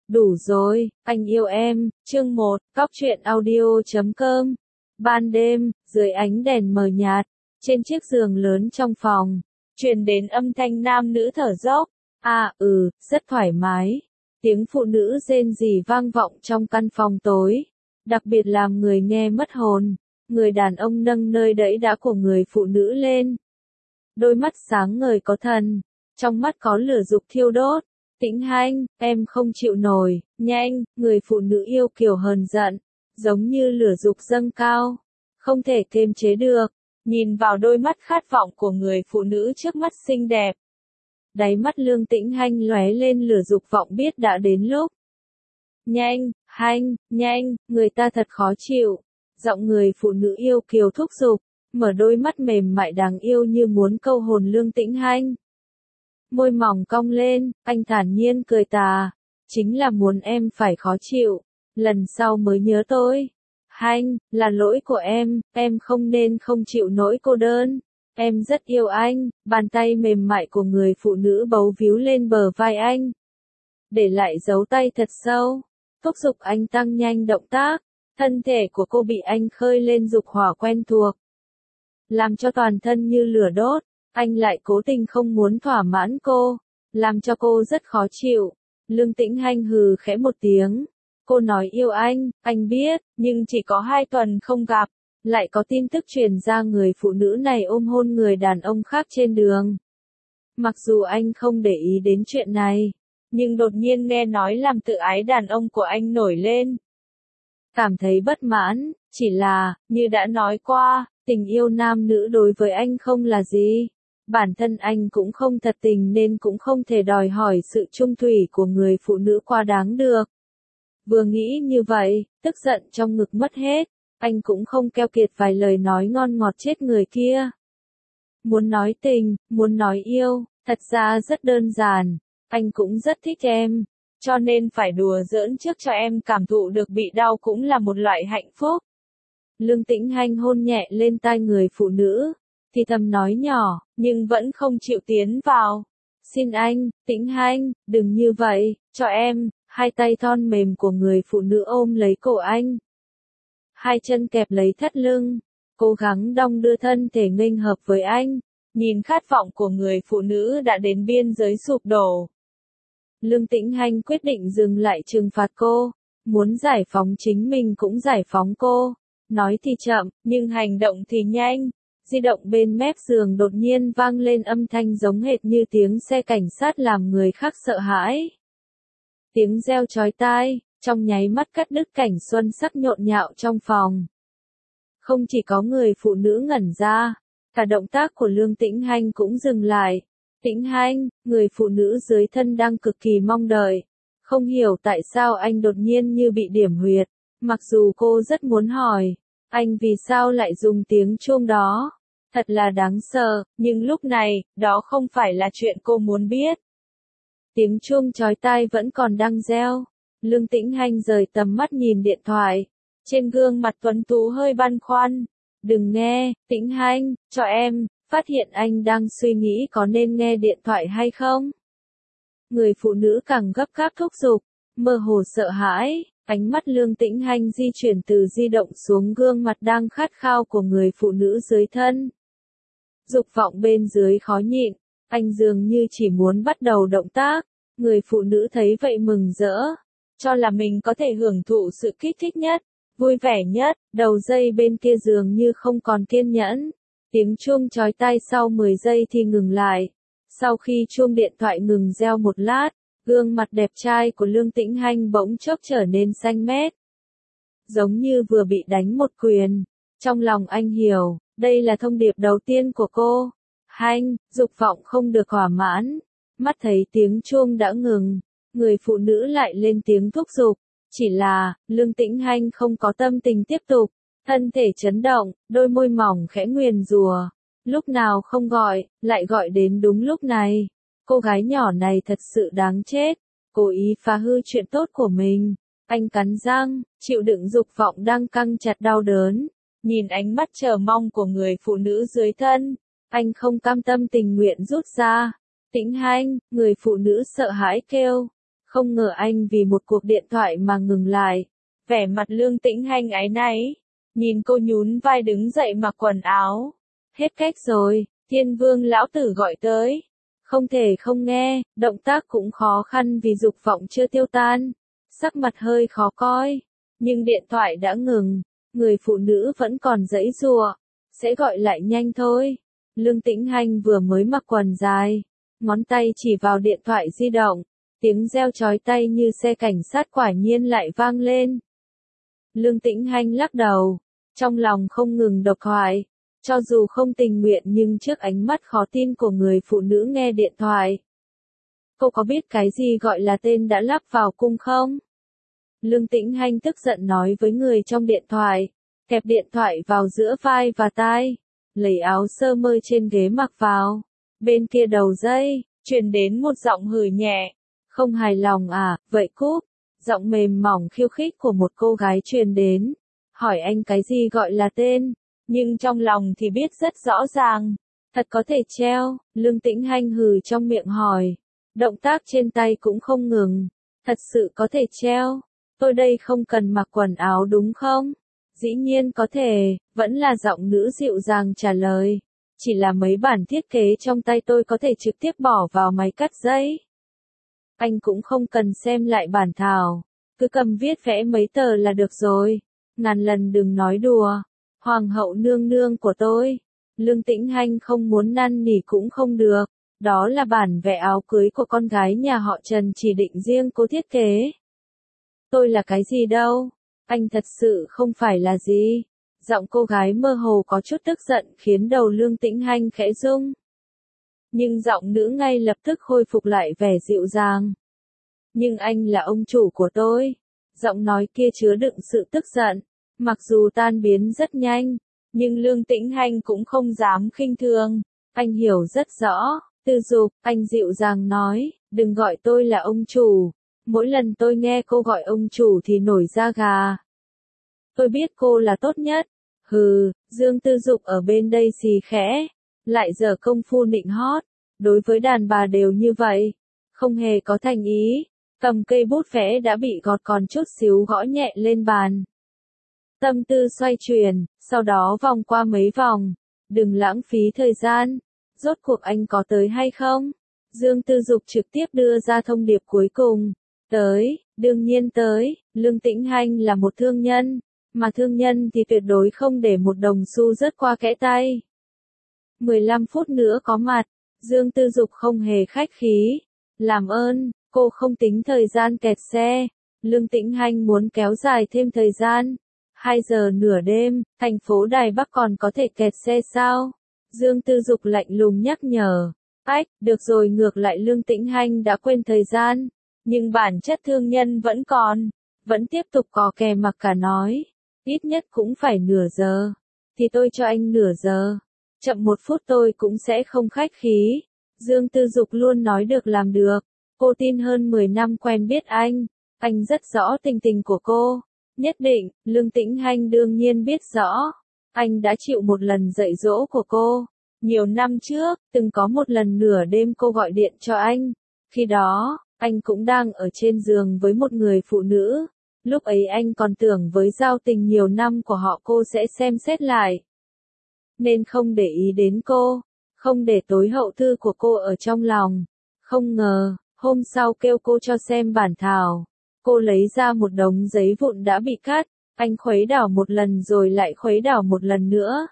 Đủ rồi, anh yêu em, chương 1, Cóc truyện audio.com. Ban đêm, dưới ánh đèn mờ nhạt, trên chiếc giường lớn trong phòng, truyền đến âm thanh nam nữ thở dốc. Rất thoải mái. Tiếng phụ nữ rên rỉ vang vọng trong căn phòng tối, đặc biệt làm người nghe mất hồn. Người đàn ông nâng nơi đẫy đã của người phụ nữ lên. Đôi mắt sáng ngời có thần, trong mắt có lửa dục thiêu đốt. Tĩnh Hanh, em không chịu nổi, nhanh, người phụ nữ yêu kiều hờn giận, giống như lửa dục dâng cao, không thể kiềm chế được, nhìn vào đôi mắt khát vọng của người phụ nữ trước mắt xinh đẹp. Đáy mắt Lương Tĩnh Hanh lóe lên lửa dục vọng biết đã đến lúc. Nhanh, Hanh, nhanh, người ta thật khó chịu. Giọng người phụ nữ yêu kiều thúc giục, mở đôi mắt mềm mại đáng yêu như muốn câu hồn Lương Tĩnh Hanh. Môi mỏng cong lên, anh thản nhiên cười tà. Chính là muốn em phải khó chịu. Lần sau mới nhớ tôi. Hanh, là lỗi của em không nên không chịu nỗi cô đơn. Em rất yêu anh, bàn tay mềm mại của người phụ nữ bấu víu lên bờ vai anh. Để lại dấu tay thật sâu. Thúc giục anh tăng nhanh động tác. Thân thể của cô bị anh khơi lên dục hỏa quen thuộc. Làm cho toàn thân như lửa đốt. Anh lại cố tình không muốn thỏa mãn cô, làm cho cô rất khó chịu. Lương Tĩnh Hanh hừ khẽ một tiếng. Cô nói yêu anh biết, nhưng chỉ có 2 tuần không gặp, lại có tin tức truyền ra người phụ nữ này ôm hôn người đàn ông khác trên đường. Mặc dù anh không để ý đến chuyện này, nhưng đột nhiên nghe nói làm tự ái đàn ông của anh nổi lên. Cảm thấy bất mãn, chỉ là, như đã nói qua, tình yêu nam nữ đối với anh không là gì. Bản thân anh cũng không thật tình nên cũng không thể đòi hỏi sự trung thủy của người phụ nữ quá đáng được. Vừa nghĩ như vậy, tức giận trong ngực mất hết, anh cũng không keo kiệt vài lời nói ngon ngọt chết người kia. Muốn nói tình, muốn nói yêu, thật ra rất đơn giản, anh cũng rất thích em, cho nên phải đùa giỡn trước cho em cảm thụ được bị đau cũng là một loại hạnh phúc. Lương Tĩnh Hanh hôn nhẹ lên tai người phụ nữ, thì thầm nói nhỏ, nhưng vẫn không chịu tiến vào. Xin anh, Tĩnh Hanh, đừng như vậy, cho em. Hai tay thon mềm của người phụ nữ ôm lấy cổ anh. Hai chân kẹp lấy thắt lưng, cố gắng đong đưa thân thể nghênh hợp với anh. Nhìn khát vọng của người phụ nữ đã đến biên giới sụp đổ. Lương Tĩnh Hanh quyết định dừng lại trừng phạt cô, muốn giải phóng chính mình cũng giải phóng cô. Nói thì chậm, nhưng hành động thì nhanh. Di động bên mép giường đột nhiên vang lên âm thanh giống hệt như tiếng xe cảnh sát làm người khác sợ hãi. Tiếng reo chói tai, trong nháy mắt cắt đứt cảnh xuân sắc nhộn nhạo trong phòng. Không chỉ có người phụ nữ ngẩn ra, cả động tác của Lương Tĩnh Hanh cũng dừng lại. Tĩnh Hanh, người phụ nữ dưới thân đang cực kỳ mong đợi. Không hiểu tại sao anh đột nhiên như bị điểm huyệt, mặc dù cô rất muốn hỏi, anh vì sao lại dùng tiếng chuông đó. Thật là đáng sợ, nhưng lúc này, đó không phải là chuyện cô muốn biết. Tiếng chuông chói tai vẫn còn đang reo. Lương Tĩnh Hanh rời tầm mắt nhìn điện thoại. Trên gương mặt tuấn tú hơi băn khoăn. Đừng nghe, Tĩnh Hanh, cho em. Phát hiện anh đang suy nghĩ có nên nghe điện thoại hay không. Người phụ nữ càng gấp gáp thúc giục, mơ hồ sợ hãi. Ánh mắt Lương Tĩnh Hanh di chuyển từ di động xuống gương mặt đang khát khao của người phụ nữ dưới thân. Dục vọng bên dưới khó nhịn, anh dường như chỉ muốn bắt đầu động tác. Người phụ nữ thấy vậy mừng rỡ, cho là mình có thể hưởng thụ sự kích thích nhất, vui vẻ nhất. Đầu dây bên kia dường như không còn kiên nhẫn. Tiếng chuông chói tai sau 10 giây thì ngừng lại. Sau khi chuông điện thoại ngừng reo một lát, gương mặt đẹp trai của Lương Tĩnh Hanh bỗng chốc trở nên xanh mét. Giống như vừa bị đánh một quyền. Trong lòng anh hiểu, đây là thông điệp đầu tiên của cô. Hanh, dục vọng không được thỏa mãn. Mắt thấy tiếng chuông đã ngừng, người phụ nữ lại lên tiếng thúc giục. Chỉ là, Lương Tĩnh Hanh không có tâm tình tiếp tục. Thân thể chấn động, đôi môi mỏng khẽ nguyền rủa. Lúc nào không gọi, lại gọi đến đúng lúc này. Cô gái nhỏ này thật sự đáng chết. Cố ý phá hư chuyện tốt của mình. Anh cắn răng, chịu đựng dục vọng đang căng chặt đau đớn. Nhìn ánh mắt chờ mong của người phụ nữ dưới thân. Anh không cam tâm tình nguyện rút ra. Tĩnh Hanh, người phụ nữ sợ hãi kêu. Không ngờ anh vì một cuộc điện thoại mà ngừng lại. Vẻ mặt Lương Tĩnh Hành áy náy. Nhìn cô nhún vai đứng dậy mặc quần áo. Hết cách rồi, Thiên Vương lão tử gọi tới. Không thể không nghe, động tác cũng khó khăn vì dục vọng chưa tiêu tan. Sắc mặt hơi khó coi. Nhưng điện thoại đã ngừng. Người phụ nữ vẫn còn giãy giụa. Sẽ gọi lại nhanh thôi. Lương Tĩnh Hành vừa mới mặc quần dài. Ngón tay chỉ vào điện thoại di động. Tiếng reo chói tai như xe cảnh sát quả nhiên lại vang lên. Lương Tĩnh Hành lắc đầu. Trong lòng không ngừng độc thoại. Cho dù không tình nguyện nhưng trước ánh mắt khó tin của người phụ nữ nghe điện thoại. Cô có biết cái gì gọi là tên đã lắp vào cung không? Lương Tĩnh Hành tức giận nói với người trong điện thoại. Kẹp điện thoại vào giữa vai và tai. Lấy áo sơ mơ trên ghế mặc vào. Bên kia đầu dây, truyền đến một giọng hừ nhẹ. Không hài lòng à, vậy cúp. Giọng mềm mỏng khiêu khích của một cô gái truyền đến. Hỏi anh cái gì gọi là tên. Nhưng trong lòng thì biết rất rõ ràng. Thật có thể treo, Lương Tĩnh Hành hừ trong miệng hỏi. Động tác trên tay cũng không ngừng. Thật sự có thể treo. Tôi đây không cần mặc quần áo đúng không? Dĩ nhiên có thể, vẫn là giọng nữ dịu dàng trả lời. Chỉ là mấy bản thiết kế trong tay tôi có thể trực tiếp bỏ vào máy cắt giấy. Anh cũng không cần xem lại bản thảo. Cứ cầm viết vẽ mấy tờ là được rồi. Ngàn lần đừng nói đùa. Hoàng hậu nương nương của tôi. Lương Tĩnh Hành không muốn năn nỉ cũng không được. Đó là bản vẽ áo cưới của con gái nhà họ Trần chỉ định riêng cô thiết kế. Tôi là cái gì đâu. Anh thật sự không phải là gì. Giọng cô gái mơ hồ có chút tức giận khiến đầu Lương Tĩnh Hành khẽ rung. Nhưng giọng nữ ngay lập tức khôi phục lại vẻ dịu dàng. Nhưng anh là ông chủ của tôi. Giọng nói kia chứa đựng sự tức giận. Mặc dù tan biến rất nhanh, nhưng Lương Tĩnh Hành cũng không dám khinh thường. Anh hiểu rất rõ. Tư Dục, anh dịu dàng nói, đừng gọi tôi là ông chủ. Mỗi lần tôi nghe cô gọi ông chủ thì nổi da gà. Tôi biết cô là tốt nhất. Hừ, Dương Tư Dục ở bên đây xì khẽ. Lại giờ công phu nịnh hót. Đối với đàn bà đều như vậy. Không hề có thành ý. Cầm cây bút vẽ đã bị gọt còn chút xíu gõ nhẹ lên bàn. Tâm tư xoay chuyển, sau đó vòng qua mấy vòng. Đừng lãng phí thời gian. Rốt cuộc anh có tới hay không? Dương Tư Dục trực tiếp đưa ra thông điệp cuối cùng. Tới, đương nhiên tới. Lương Tĩnh Hành là một thương nhân. Mà thương nhân thì tuyệt đối không để một đồng xu rớt qua kẽ tay. 15 phút nữa có mặt. Dương Tư Dục không hề khách khí. Làm ơn, cô không tính thời gian kẹt xe. Lương Tĩnh Hành muốn kéo dài thêm thời gian. 2 giờ nửa đêm, thành phố Đài Bắc còn có thể kẹt xe sao? Dương Tư Dục lạnh lùng nhắc nhở. Ách, được rồi, ngược lại Lương Tĩnh Hành đã quên thời gian. Nhưng bản chất thương nhân vẫn còn. Vẫn tiếp tục cò kè mặc cả nói. Ít nhất cũng phải nửa giờ. Thì tôi cho anh nửa giờ. Chậm 1 phút tôi cũng sẽ không khách khí. Dương Tư Dục luôn nói được làm được. Cô tin hơn 10 năm quen biết anh. Anh rất rõ tình tình của cô. Nhất định, Lương Tĩnh Hành đương nhiên biết rõ. Anh đã chịu một lần dạy dỗ của cô. Nhiều năm trước, từng có một lần nửa đêm cô gọi điện cho anh. Khi đó, anh cũng đang ở trên giường với một người phụ nữ. Lúc ấy anh còn tưởng với giao tình nhiều năm của họ cô sẽ xem xét lại. Nên không để ý đến cô. Không để tối hậu thư của cô ở trong lòng. Không ngờ, hôm sau kêu cô cho xem bản thảo. Cô lấy ra một đống giấy vụn đã bị cắt. Anh khuấy đảo một lần rồi lại khuấy đảo một lần nữa.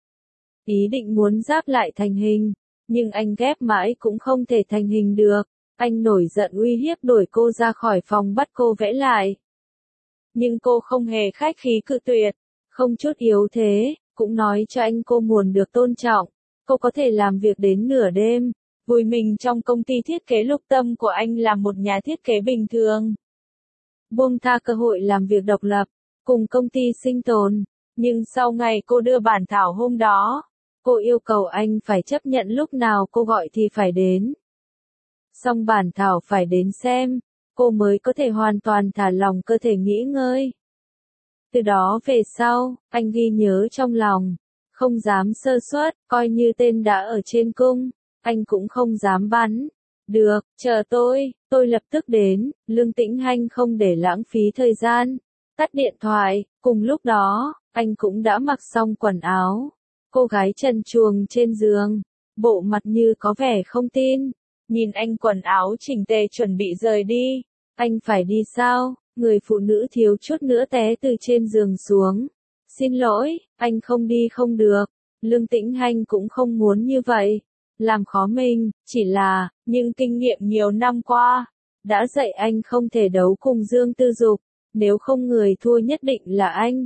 Ý định muốn ráp lại thành hình. Nhưng anh ghép mãi cũng không thể thành hình được. Anh nổi giận uy hiếp đuổi cô ra khỏi phòng bắt cô vẽ lại. Nhưng cô không hề khách khí cự tuyệt. Không chút yếu thế, cũng nói cho anh cô muốn được tôn trọng. Cô có thể làm việc đến nửa đêm. Vùi mình trong công ty thiết kế Lục Tâm của anh là một nhà thiết kế bình thường. Buông tha cơ hội làm việc độc lập. Cùng công ty sinh tồn. Nhưng sau ngày cô đưa bản thảo hôm đó, cô yêu cầu anh phải chấp nhận lúc nào cô gọi thì phải đến. Xong bản thảo phải đến xem, cô mới có thể hoàn toàn thả lòng cơ thể nghỉ ngơi. Từ đó về sau, anh ghi nhớ trong lòng. Không dám sơ suất, coi như tên đã ở trên cung, anh cũng không dám bắn. Được, chờ tôi lập tức đến. Lương Tĩnh Hanh không để lãng phí thời gian. Tắt điện thoại, cùng lúc đó, anh cũng đã mặc xong quần áo. Cô gái trần truồng trên giường, bộ mặt như có vẻ không tin. Nhìn anh quần áo chỉnh tề chuẩn bị rời đi. Anh phải đi sao? Người phụ nữ thiếu chút nữa té từ trên giường xuống. Xin lỗi, anh không đi không được. Lương Tĩnh Hanh cũng không muốn như vậy. Làm khó mình, chỉ là, nhưng kinh nghiệm nhiều năm qua, đã dạy anh không thể đấu cùng Dương Tư Dục. Nếu không người thua nhất định là anh.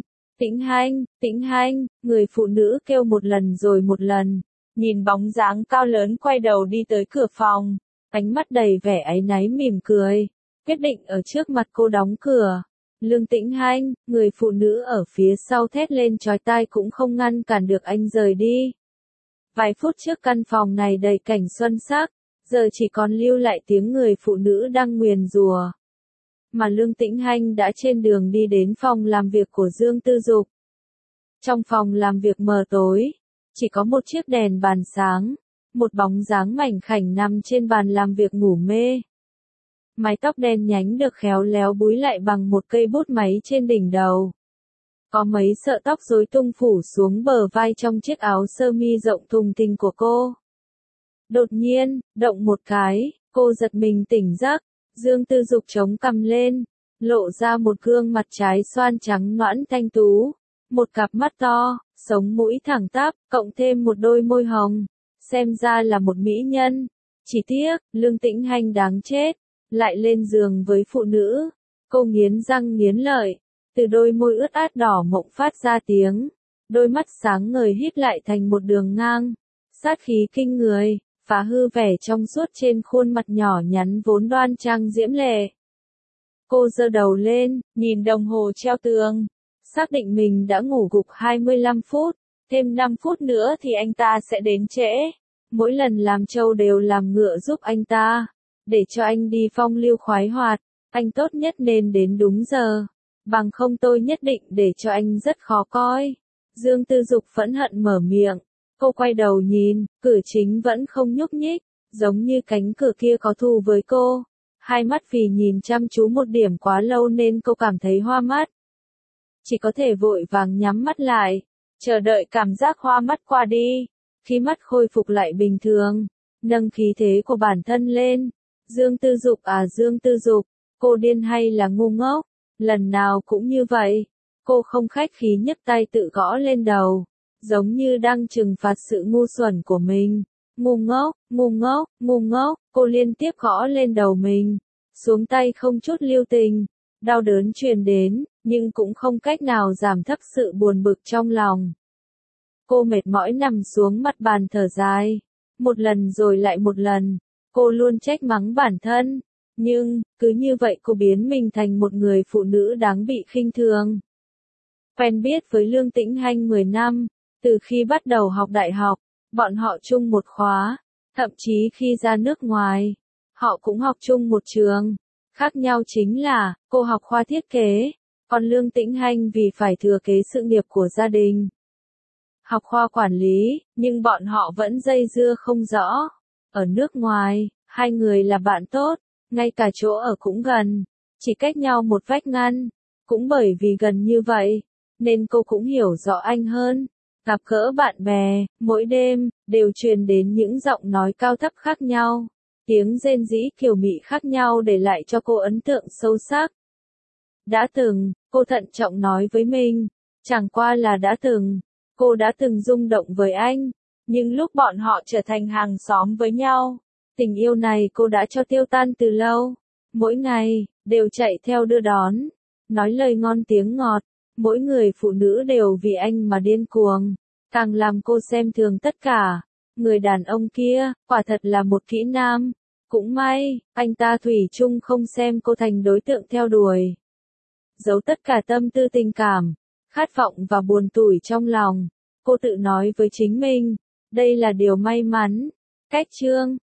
Tĩnh Hanh, người phụ nữ kêu một lần rồi một lần. Nhìn bóng dáng cao lớn quay đầu đi tới cửa phòng. Ánh mắt đầy vẻ áy náy mỉm cười. Quyết định ở trước mặt cô đóng cửa. Lương Tĩnh Hanh, người phụ nữ ở phía sau thét lên chói tai cũng không ngăn cản được anh rời đi. Vài phút trước căn phòng này đầy cảnh xuân sắc, giờ chỉ còn lưu lại tiếng người phụ nữ đang nguyền rủa. Mà Lương Tĩnh Hanh đã trên đường đi đến phòng làm việc của Dương Tư Dục. Trong phòng làm việc mờ tối, chỉ có một chiếc đèn bàn sáng, một bóng dáng mảnh khảnh nằm trên bàn làm việc ngủ mê. Mái tóc đen nhánh được khéo léo búi lại bằng một cây bút máy trên đỉnh đầu. Có mấy sợi tóc rối tung phủ xuống bờ vai trong chiếc áo sơ mi rộng thùng thình của cô. Đột nhiên, động một cái, cô giật mình tỉnh giấc. Dương Tư Dục chống cằm lên, lộ ra một gương mặt trái xoan trắng nõn thanh tú, một cặp mắt to, sống mũi thẳng tắp, cộng thêm một đôi môi hồng, xem ra là một mỹ nhân. Chỉ tiếc, Lương Tĩnh Hanh đáng chết, lại lên giường với phụ nữ. Cô nghiến răng nghiến lợi, từ đôi môi ướt át đỏ mọng phát ra tiếng, đôi mắt sáng ngời híp lại thành một đường ngang, sát khí kinh người. Phá hư vẻ trong suốt trên khuôn mặt nhỏ nhắn vốn đoan trang diễm lệ. Cô giơ đầu lên, nhìn đồng hồ treo tường, xác định mình đã ngủ gục 25 phút, thêm 5 phút nữa thì anh ta sẽ đến trễ. Mỗi lần làm trâu đều làm ngựa giúp anh ta, để cho anh đi phong lưu khoái hoạt, anh tốt nhất nên đến đúng giờ, bằng không tôi nhất định để cho anh rất khó coi. Dương Tư Dục phẫn hận mở miệng. Cô quay đầu nhìn, cửa chính vẫn không nhúc nhích, giống như cánh cửa kia có thù với cô. Hai mắt vì nhìn chăm chú một điểm quá lâu nên cô cảm thấy hoa mắt. Chỉ có thể vội vàng nhắm mắt lại, chờ đợi cảm giác hoa mắt qua đi. Khi mắt khôi phục lại bình thường, nâng khí thế của bản thân lên. Dương Tư Dục à Dương Tư Dục, cô điên hay là ngu ngốc? Lần nào cũng như vậy. Cô không khách khí nhấc tay tự gõ lên đầu, giống như đang trừng phạt sự ngu xuẩn của mình. Ngu ngốc, cô liên tiếp gõ lên đầu mình, xuống tay không chút lưu tình. Đau đớn truyền đến, nhưng cũng không cách nào giảm thấp sự buồn bực trong lòng. Cô mệt mỏi nằm xuống mặt bàn thở dài, một lần rồi lại một lần, cô luôn trách mắng bản thân, nhưng, cứ như vậy cô biến mình thành một người phụ nữ đáng bị khinh thường. Quen biết với Lương Tĩnh Hanh 10 năm, từ khi bắt đầu học đại học, bọn họ chung một khóa, thậm chí khi ra nước ngoài, họ cũng học chung một trường. Khác nhau chính là, cô học khoa thiết kế, còn Lương Tĩnh Hanh vì phải thừa kế sự nghiệp của gia đình, học khoa quản lý, nhưng bọn họ vẫn dây dưa không rõ. Ở nước ngoài, hai người là bạn tốt, ngay cả chỗ ở cũng gần, chỉ cách nhau một vách ngăn. Cũng bởi vì gần như vậy, nên cô cũng hiểu rõ anh hơn. Gặp gỡ bạn bè, mỗi đêm, đều truyền đến những giọng nói cao thấp khác nhau, tiếng rên rỉ kiều mị khác nhau để lại cho cô ấn tượng sâu sắc. Đã từng, cô thận trọng nói với mình, chẳng qua là đã từng, cô đã từng rung động với anh, nhưng lúc bọn họ trở thành hàng xóm với nhau, tình yêu này cô đã cho tiêu tan từ lâu. Mỗi ngày, đều chạy theo đưa đón, nói lời ngon tiếng ngọt, mỗi người phụ nữ đều vì anh mà điên cuồng, càng làm cô xem thường tất cả. Người đàn ông kia, quả thật là một kỹ nam. Cũng may, anh ta thủy chung không xem cô thành đối tượng theo đuổi. Giấu tất cả tâm tư tình cảm, khát vọng và buồn tủi trong lòng. Cô tự nói với chính mình, đây là điều may mắn. Cách chương